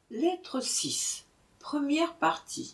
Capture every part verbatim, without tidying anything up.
Lettre six. Première partie.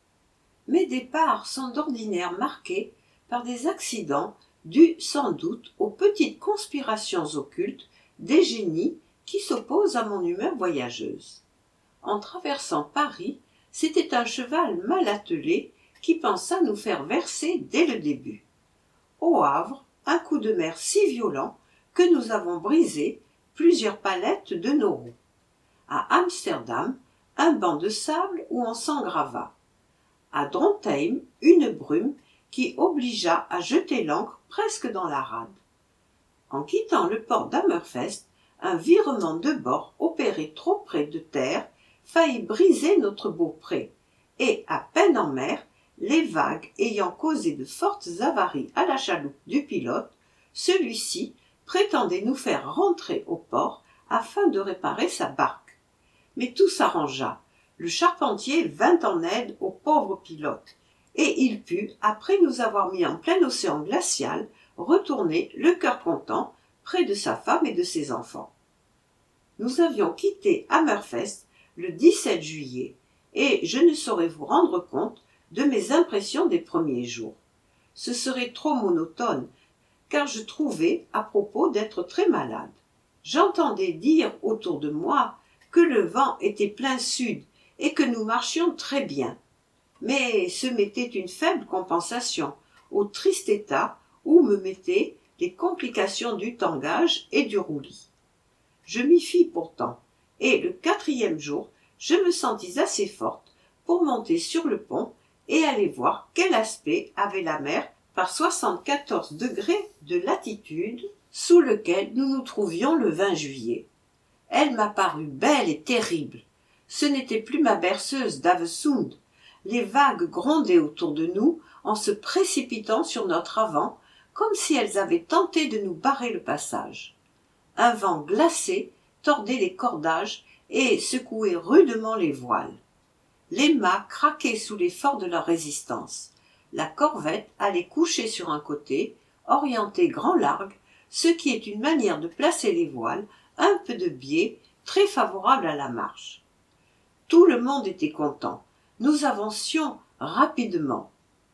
Mes départs sont d'ordinaire marqués par des accidents dus sans doute aux petites conspirations occultes des génies qui s'opposent à mon humeur voyageuse. En traversant Paris, c'était un cheval mal attelé qui pensa nous faire verser dès le début. Au Havre, un coup de mer si violent que nous avons brisé plusieurs palettes de nos roues. À Amsterdam, un banc de sable où on s'engrava. À Drontheim, une brume qui obligea à jeter l'ancre presque dans la rade. En quittant le port d'Hammerfest, un virement de bord opéré trop près de terre faillit briser notre beau pré, et à peine en mer, les vagues ayant causé de fortes avaries à la chaloupe du pilote, celui-ci prétendait nous faire rentrer au port afin de réparer sa barque. Mais tout s'arrangea. Le charpentier vint en aide au pauvre pilote, et il put, après nous avoir mis en plein océan glacial, retourner, le cœur content, près de sa femme et de ses enfants. Nous avions quitté Hammerfest le dix-sept juillet, et je ne saurais vous rendre compte de mes impressions des premiers jours. Ce serait trop monotone, car je trouvais à propos d'être très malade. J'entendais dire autour de moi que le vent était plein sud et que nous marchions très bien. Mais ce m'était une faible compensation au triste état où me mettaient les complications du tangage et du roulis. Je m'y fis pourtant, et le quatrième jour, je me sentis assez forte pour monter sur le pont et aller voir quel aspect avait la mer par soixante-quatorze degrés de latitude sous lequel nous nous trouvions le vingt juillet. Elle m'apparut belle et terrible. Ce n'était plus ma berceuse d'Havesund. Les vagues grondaient autour de nous en se précipitant sur notre avant, comme si elles avaient tenté de nous barrer le passage. Un vent glacé tordait les cordages et secouait rudement les voiles. Les mâts craquaient sous l'effort de leur résistance. La corvette allait coucher sur un côté, orientée grand largue, ce qui est une manière de placer les voiles un peu de biais, très favorable à la marche. Tout le monde était content. Nous avancions rapidement.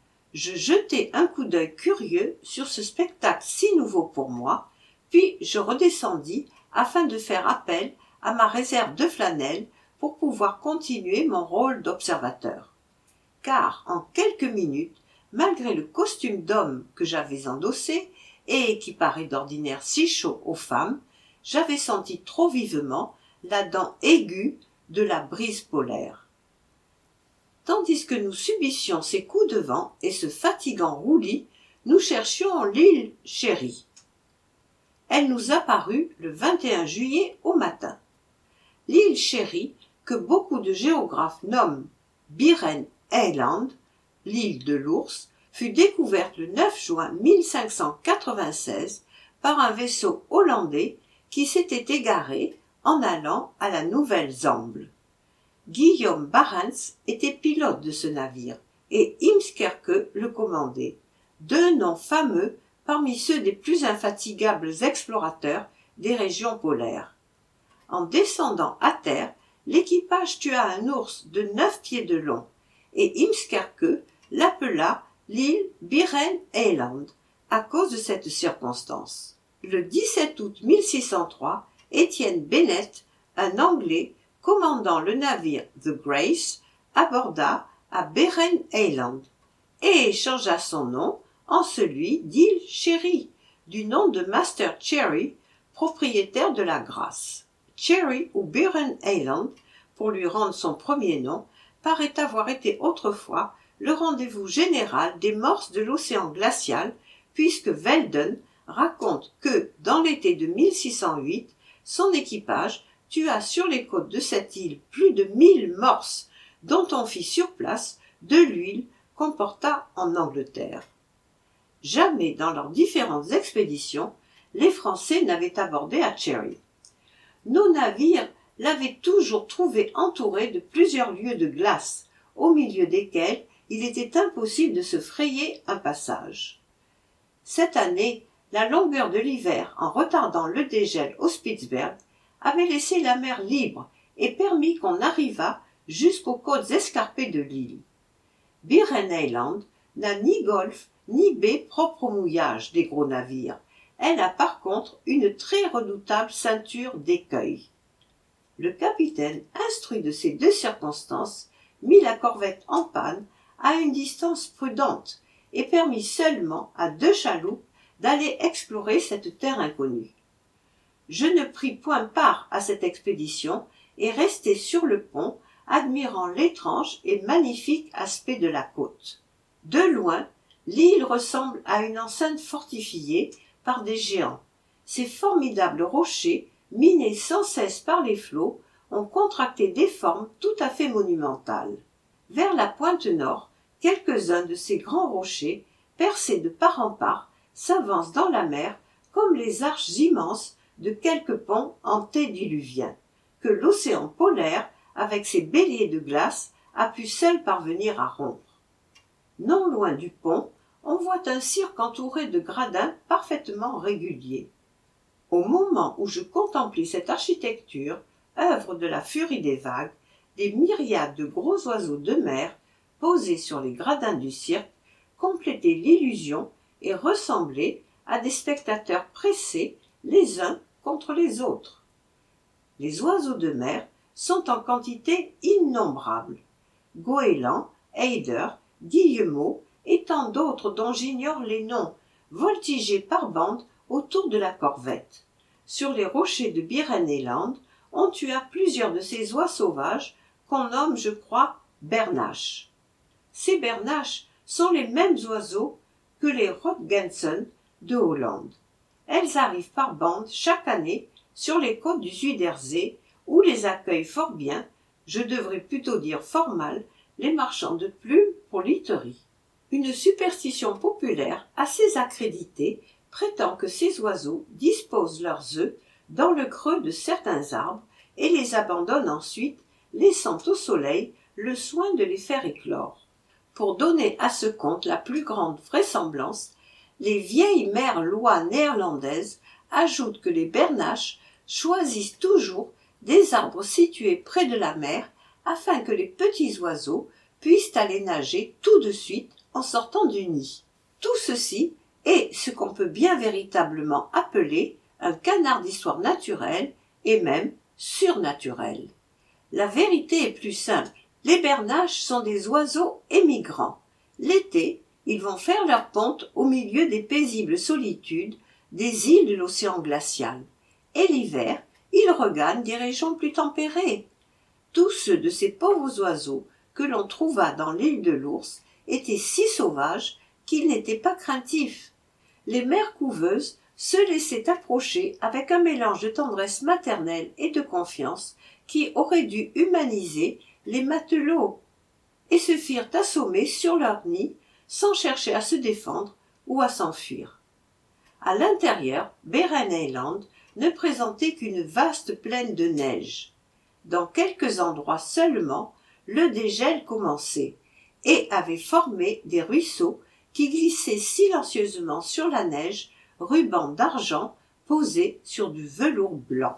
Je jetai un coup d'œil curieux sur ce spectacle si nouveau pour moi, puis je redescendis afin de faire appel à ma réserve de flanelle pour pouvoir continuer mon rôle d'observateur. Car en quelques minutes, malgré le costume d'homme que j'avais endossé et qui paraît d'ordinaire si chaud aux femmes, j'avais senti trop vivement la dent aiguë de la brise polaire. Tandis que nous subissions ces coups de vent et ce fatigant roulis, nous cherchions l'île Chérie. Elle nous apparut le vingt et un juillet au matin. L'île Chérie, que beaucoup de géographes nomment Biren Eiland, l'île de l'ours, fut découverte le neuf juin mille cinq cent quatre-vingt-seize par un vaisseau hollandais qui s'était égaré en allant à la Nouvelle-Zambl. Guillaume Barents était pilote de ce navire et Imskerke le commandait, deux noms fameux parmi ceux des plus infatigables explorateurs des régions polaires. En descendant à terre, l'équipage tua un ours de neuf pieds de long et Imskerke l'appela l'île Biren Eiland à cause de cette circonstance. Le dix-sept août mille six cent trois, Étienne Bennett, un Anglais commandant le navire The Grace, aborda à Biren Eiland et changea son nom en celui d'île Chérie, du nom de Master Cherry, propriétaire de la Grâce. Cherry ou Biren Eiland, pour lui rendre son premier nom, paraît avoir été autrefois le rendez-vous général des morses de l'océan glacial, puisque Welden raconte que, dans l'été de mille six cent huit, son équipage tua sur les côtes de cette île plus de mille morses, dont on fit sur place de l'huile qu'on porta en Angleterre. Jamais dans leurs différentes expéditions, les Français n'avaient abordé à Cherry. Nos navires l'avaient toujours trouvé entouré de plusieurs lieues de glace, au milieu desquels il était impossible de se frayer un passage. Cette année, la longueur de l'hiver, en retardant le dégel au Spitzberg, avait laissé la mer libre et permit qu'on arrivât jusqu'aux côtes escarpées de l'île. Buren Island n'a ni golfe ni baie propre au mouillage des gros navires. Elle a par contre une très redoutable ceinture d'écueils. Le capitaine, instruit de ces deux circonstances, mit la corvette en panne à une distance prudente et permit seulement à deux chaloupes d'aller explorer cette terre inconnue. Je ne pris point part à cette expédition et restai sur le pont, admirant l'étrange et magnifique aspect de la côte. De loin, l'île ressemble à une enceinte fortifiée par des géants. Ces formidables rochers, minés sans cesse par les flots, ont contracté des formes tout à fait monumentales. Vers la pointe nord, quelques-uns de ces grands rochers, percés de part en part, s'avancent dans la mer comme les arches immenses de quelques ponts antédiluviens, que l'océan polaire, avec ses béliers de glace, a pu seul parvenir à rompre. Non loin du pont, on voit un cirque entouré de gradins parfaitement réguliers. Au moment où je contemplais cette architecture, œuvre de la furie des vagues, des myriades de gros oiseaux de mer, posés sur les gradins du cirque, complétaient l'illusion et ressemblaient à des spectateurs pressés les uns contre les autres. Les oiseaux de mer sont en quantité innombrable. Goélands, eiders, guillemots et tant d'autres dont j'ignore les noms, voltigeaient par bandes autour de la corvette. Sur les rochers de Buren Island, on tua plusieurs de ces oies sauvages qu'on nomme, je crois, bernaches. Ces bernaches sont les mêmes oiseaux que les rotgensen de Hollande. Elles arrivent par bandes chaque année sur les côtes du Zuiderzee, où les accueillent fort bien, je devrais plutôt dire fort mal, les marchands de plumes pour literie. Une superstition populaire assez accréditée prétend que ces oiseaux disposent leurs œufs dans le creux de certains arbres et les abandonnent ensuite, laissant au soleil le soin de les faire éclore. Pour donner à ce conte la plus grande vraisemblance, les vieilles mères lois néerlandaises ajoutent que les bernaches choisissent toujours des arbres situés près de la mer afin que les petits oiseaux puissent aller nager tout de suite en sortant du nid. Tout ceci est ce qu'on peut bien véritablement appeler un canard d'histoire naturelle et même surnaturelle. La vérité est plus simple. Les bernaches sont des oiseaux émigrants. L'été, ils vont faire leur ponte au milieu des paisibles solitudes des îles de l'océan glacial. Et l'hiver, ils regagnent des régions plus tempérées. Tous ceux de ces pauvres oiseaux que l'on trouva dans l'île de l'Ours étaient si sauvages qu'ils n'étaient pas craintifs. Les mères couveuses se laissaient approcher avec un mélange de tendresse maternelle et de confiance qui aurait dû humaniser les matelots, et se firent assommer sur leur nid sans chercher à se défendre ou à s'enfuir. À l'intérieur, Buren Island ne présentait qu'une vaste plaine de neige. Dans quelques endroits seulement, le dégel commençait et avait formé des ruisseaux qui glissaient silencieusement sur la neige, rubans d'argent posés sur du velours blanc.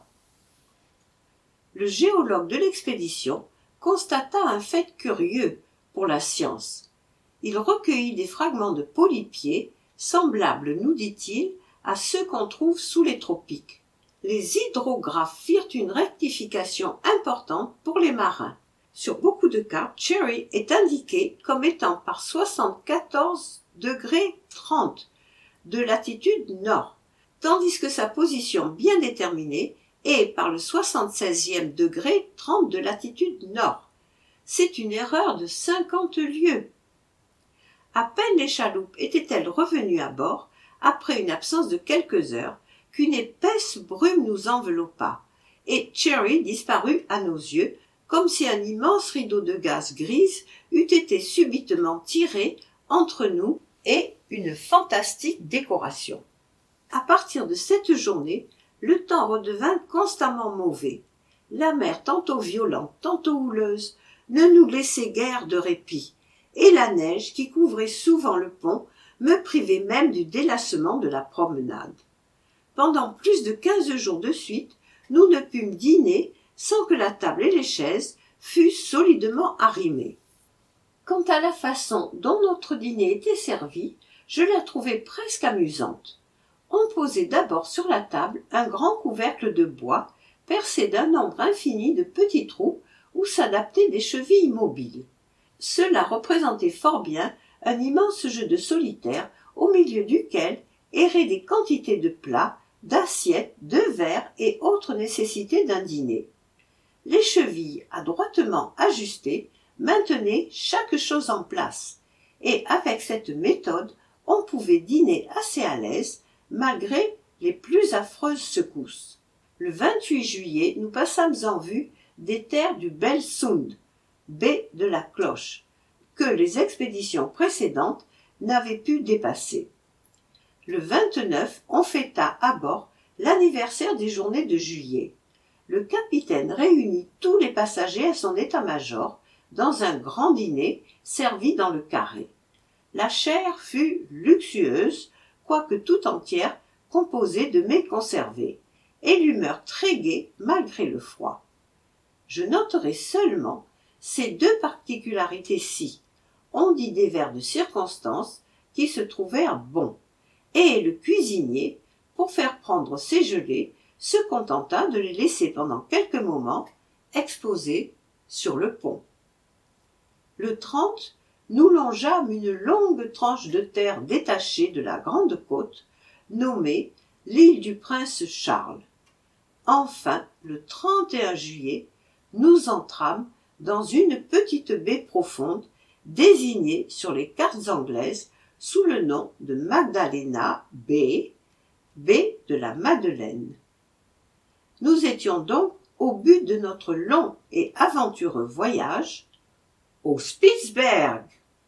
Le géologue de l'expédition constata un fait curieux pour la science. Il recueillit des fragments de polypiers, semblables, nous dit-il, à ceux qu'on trouve sous les tropiques. Les hydrographes firent une rectification importante pour les marins. Sur beaucoup de cartes, Cherry est indiqué comme étant par soixante-quatorze degrés trente de latitude nord, tandis que sa position bien déterminée est par le soixante-seizième degré trente de latitude nord. C'est une erreur de cinquante lieues. À peine les chaloupes étaient-elles revenues à bord, après une absence de quelques heures, qu'une épaisse brume nous enveloppa, et Cherry disparut à nos yeux, comme si un immense rideau de gaz grise eût été subitement tiré entre nous et une fantastique décoration. À partir de cette journée, le temps redevint constamment mauvais. La mer, tantôt violente, tantôt houleuse, ne nous laissait guère de répit, et la neige, qui couvrait souvent le pont, me privait même du délassement de la promenade. Pendant plus de quinze jours de suite, nous ne pûmes dîner sans que la table et les chaises fussent solidement arrimées. Quant à la façon dont notre dîner était servi, je la trouvai presque amusante. On posait d'abord sur la table un grand couvercle de bois percé d'un nombre infini de petits trous où s'adaptaient des chevilles mobiles. Cela représentait fort bien un immense jeu de solitaire au milieu duquel erraient des quantités de plats, d'assiettes, de verres et autres nécessités d'un dîner. Les chevilles adroitement ajustées maintenaient chaque chose en place, et avec cette méthode on pouvait dîner assez à l'aise malgré les plus affreuses secousses. Le vingt-huit juillet, nous passâmes en vue des terres du Bel Sound, baie de la Cloche, que les expéditions précédentes n'avaient pu dépasser. Le vingt-neuf, on fêta à bord l'anniversaire des journées de juillet. Le capitaine réunit tous les passagers à son état-major dans un grand dîner servi dans le carré. La chair fut luxueuse, quoique tout entière composée de mets conservés, et l'humeur très gaie malgré le froid. Je noterai seulement ces deux particularités-ci. On dit des verres de circonstance qui se trouvèrent bons, et le cuisinier, pour faire prendre ses gelées, se contenta de les laisser pendant quelques moments exposés sur le pont. Le trente, nous longeâmes une longue tranche de terre détachée de la grande côte, nommée l'île du prince Charles. Enfin, le trente et un juillet, nous entrâmes dans une petite baie profonde, désignée sur les cartes anglaises sous le nom de Magdalena Bay, baie de la Madeleine. Nous étions donc au but de notre long et aventureux voyage, au Spitzberg.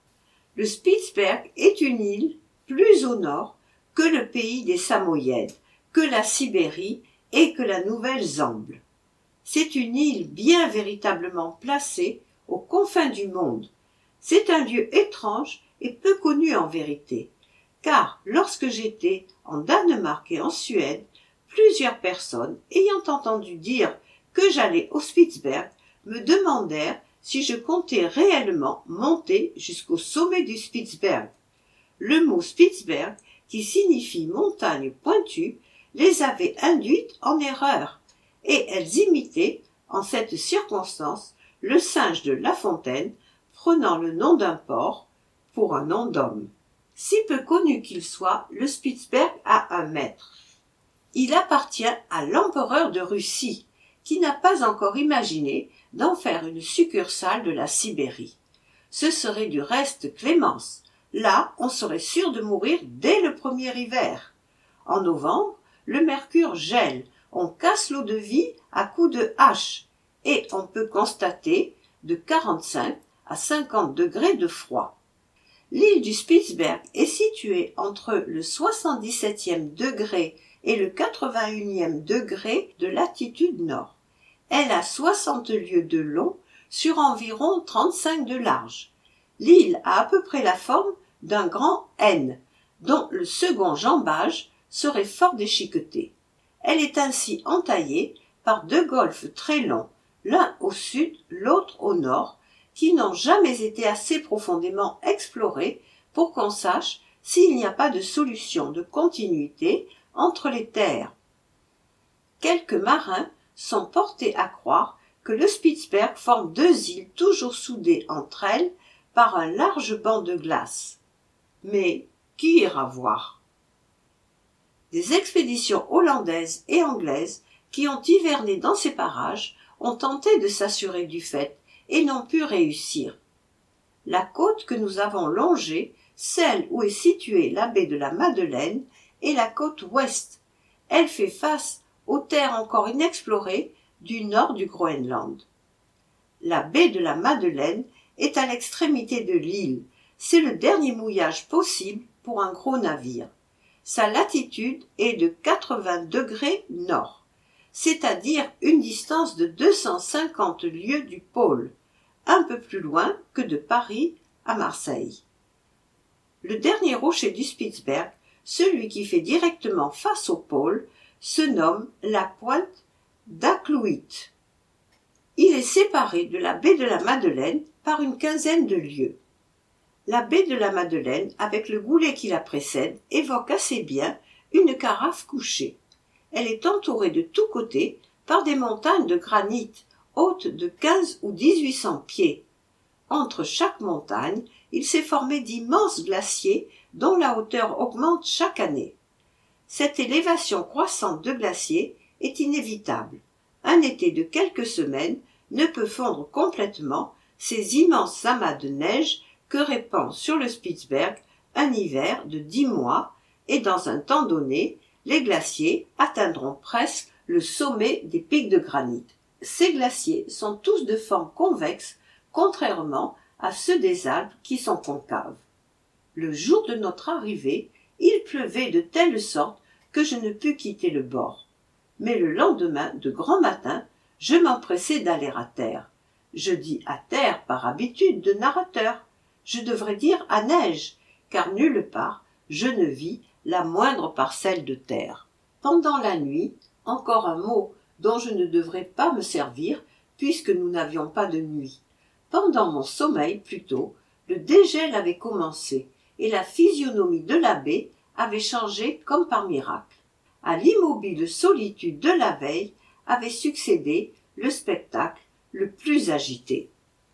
Le Spitzberg est une île plus au nord que le pays des Samoyèdes, que la Sibérie et que la Nouvelle-Zambie. C'est une île bien véritablement placée aux confins du monde. C'est un lieu étrange et peu connu en vérité, car lorsque j'étais en Danemark et en Suède, plusieurs personnes, ayant entendu dire que j'allais au Spitzberg, me demandèrent si je comptais réellement monter jusqu'au sommet du Spitzberg. Le mot Spitzberg, qui signifie montagne pointue, les avait induites en erreur, et elles imitaient, en cette circonstance, le singe de La Fontaine, prenant le nom d'un porc pour un nom d'homme. Si peu connu qu'il soit, le Spitzberg a un maître. Il appartient à l'empereur de Russie, qui n'a pas encore imaginé d'en faire une succursale de la Sibérie. Ce serait du reste Clémence. Là, on serait sûr de mourir dès le premier hiver. En novembre, le mercure gèle, on casse l'eau-de-vie à coups de hache, et on peut constater de quarante-cinq à cinquante degrés de froid. L'île du Spitzberg est située entre le soixante-dix-septième degré et le quatre-vingt-unième degré de latitude nord. Elle a soixante lieues de long sur environ trente-cinq de large. L'île a à peu près la forme d'un grand N, dont le second jambage serait fort déchiqueté. Elle est ainsi entaillée par deux golfes très longs, l'un au sud, l'autre au nord, qui n'ont jamais été assez profondément explorés pour qu'on sache s'il n'y a pas de solution de continuité entre les terres. Quelques marins sont portés à croire que le Spitzberg forme deux îles toujours soudées entre elles par un large banc de glace. Mais qui ira voir? Des expéditions hollandaises et anglaises qui ont hiverné dans ces parages ont tenté de s'assurer du fait et n'ont pu réussir. La côte que nous avons longée, celle où est située la baie de la Madeleine, est la côte ouest. Elle fait face aux terres encore inexplorées du nord du Groenland. La baie de la Madeleine est à l'extrémité de l'île. C'est le dernier mouillage possible pour un gros navire. Sa latitude est de quatre-vingts degrés nord, c'est-à-dire une distance de deux cent cinquante lieues du pôle, un peu plus loin que de Paris à Marseille. Le dernier rocher du Spitzberg, celui qui fait directement face au pôle, se nomme la pointe d'Akloit. Il est séparé de la baie de la Madeleine par une quinzaine de lieues. La baie de la Madeleine, avec le goulet qui la précède, évoque assez bien une carafe couchée. Elle est entourée de tous côtés par des montagnes de granit hautes de quinze ou dix-huit cents pieds. Entre chaque montagne, il s'est formé d'immenses glaciers dont la hauteur augmente chaque année. Cette élévation croissante de glaciers est inévitable. Un été de quelques semaines ne peut fondre complètement ces immenses amas de neige que répand sur le Spitzberg un hiver de dix mois, et dans un temps donné, les glaciers atteindront presque le sommet des pics de granit. Ces glaciers sont tous de forme convexe, contrairement à ceux des Alpes qui sont concaves. Le jour de notre arrivée, il pleuvait de telle sorte que je ne pus quitter le bord. Mais le lendemain, de grand matin, je m'empressai d'aller à terre. Je dis à terre par habitude de narrateur. Je devrais dire à neige, car nulle part je ne vis la moindre parcelle de terre. Pendant la nuit, encore un mot dont je ne devrais pas me servir, puisque nous n'avions pas de nuit. Pendant mon sommeil, plutôt, le dégel avait commencé, et la physionomie de la baie avait changé comme par miracle. À l'immobile solitude de la veille avait succédé le spectacle le plus agité.